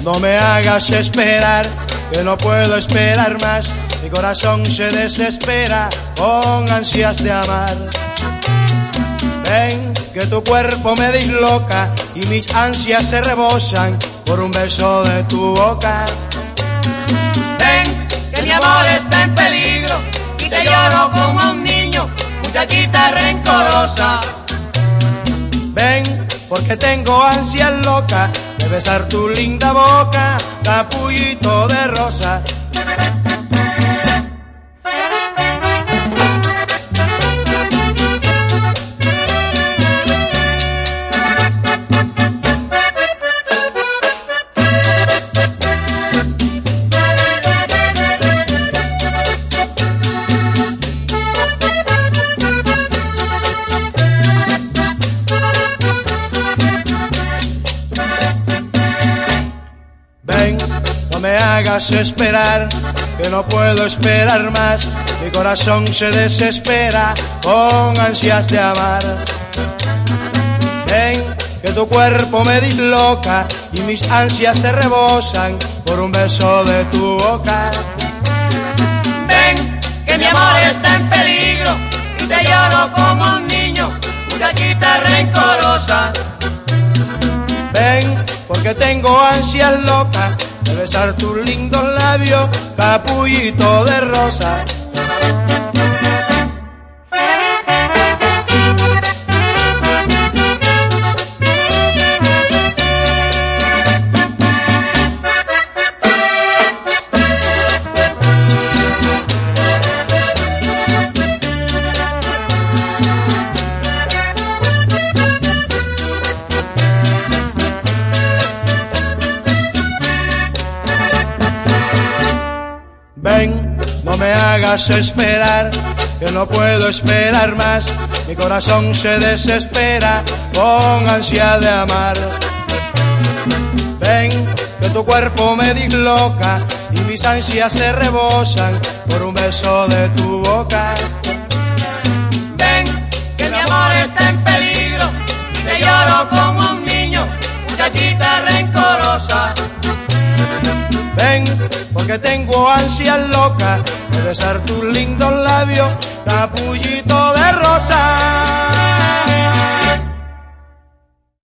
no me hagas esperar, que no puedo esperar más. Mi corazón se desespera con ansias de amar. Ven, que tu cuerpo me disloca y mis ansias se rebosan por un beso de tu boca. Ven, que mi amor está en peligro y te lloro como un niño, muchachita rencorosa. Ven, porque tengo ansias locas de besar tu linda boca, capullito de rosa. Ven, no me hagas esperar, que no puedo esperar más. Mi corazón se desespera con ansias de amar. Ven, que tu cuerpo me disloca y mis ansias se rebosan por un beso de tu boca. Ven, que mi amor está en peligro y te lloro como un niño, muchachita rencorosa. Ven, porque tengo ansias locas de besar tus lindos labios, capullito de rosa. Ven, no me hagas esperar, que no puedo esperar más. Mi corazón se desespera con ansia de amar. Ven, que tu cuerpo me disloca y mis ansias se rebosan por un beso de tu boca. Ven, que mi amor está en peligro y te lloro como un niño, muchachita rencorosa. Ven, porque tengo ansias locas de besar tus lindos labios, capullito de rosa.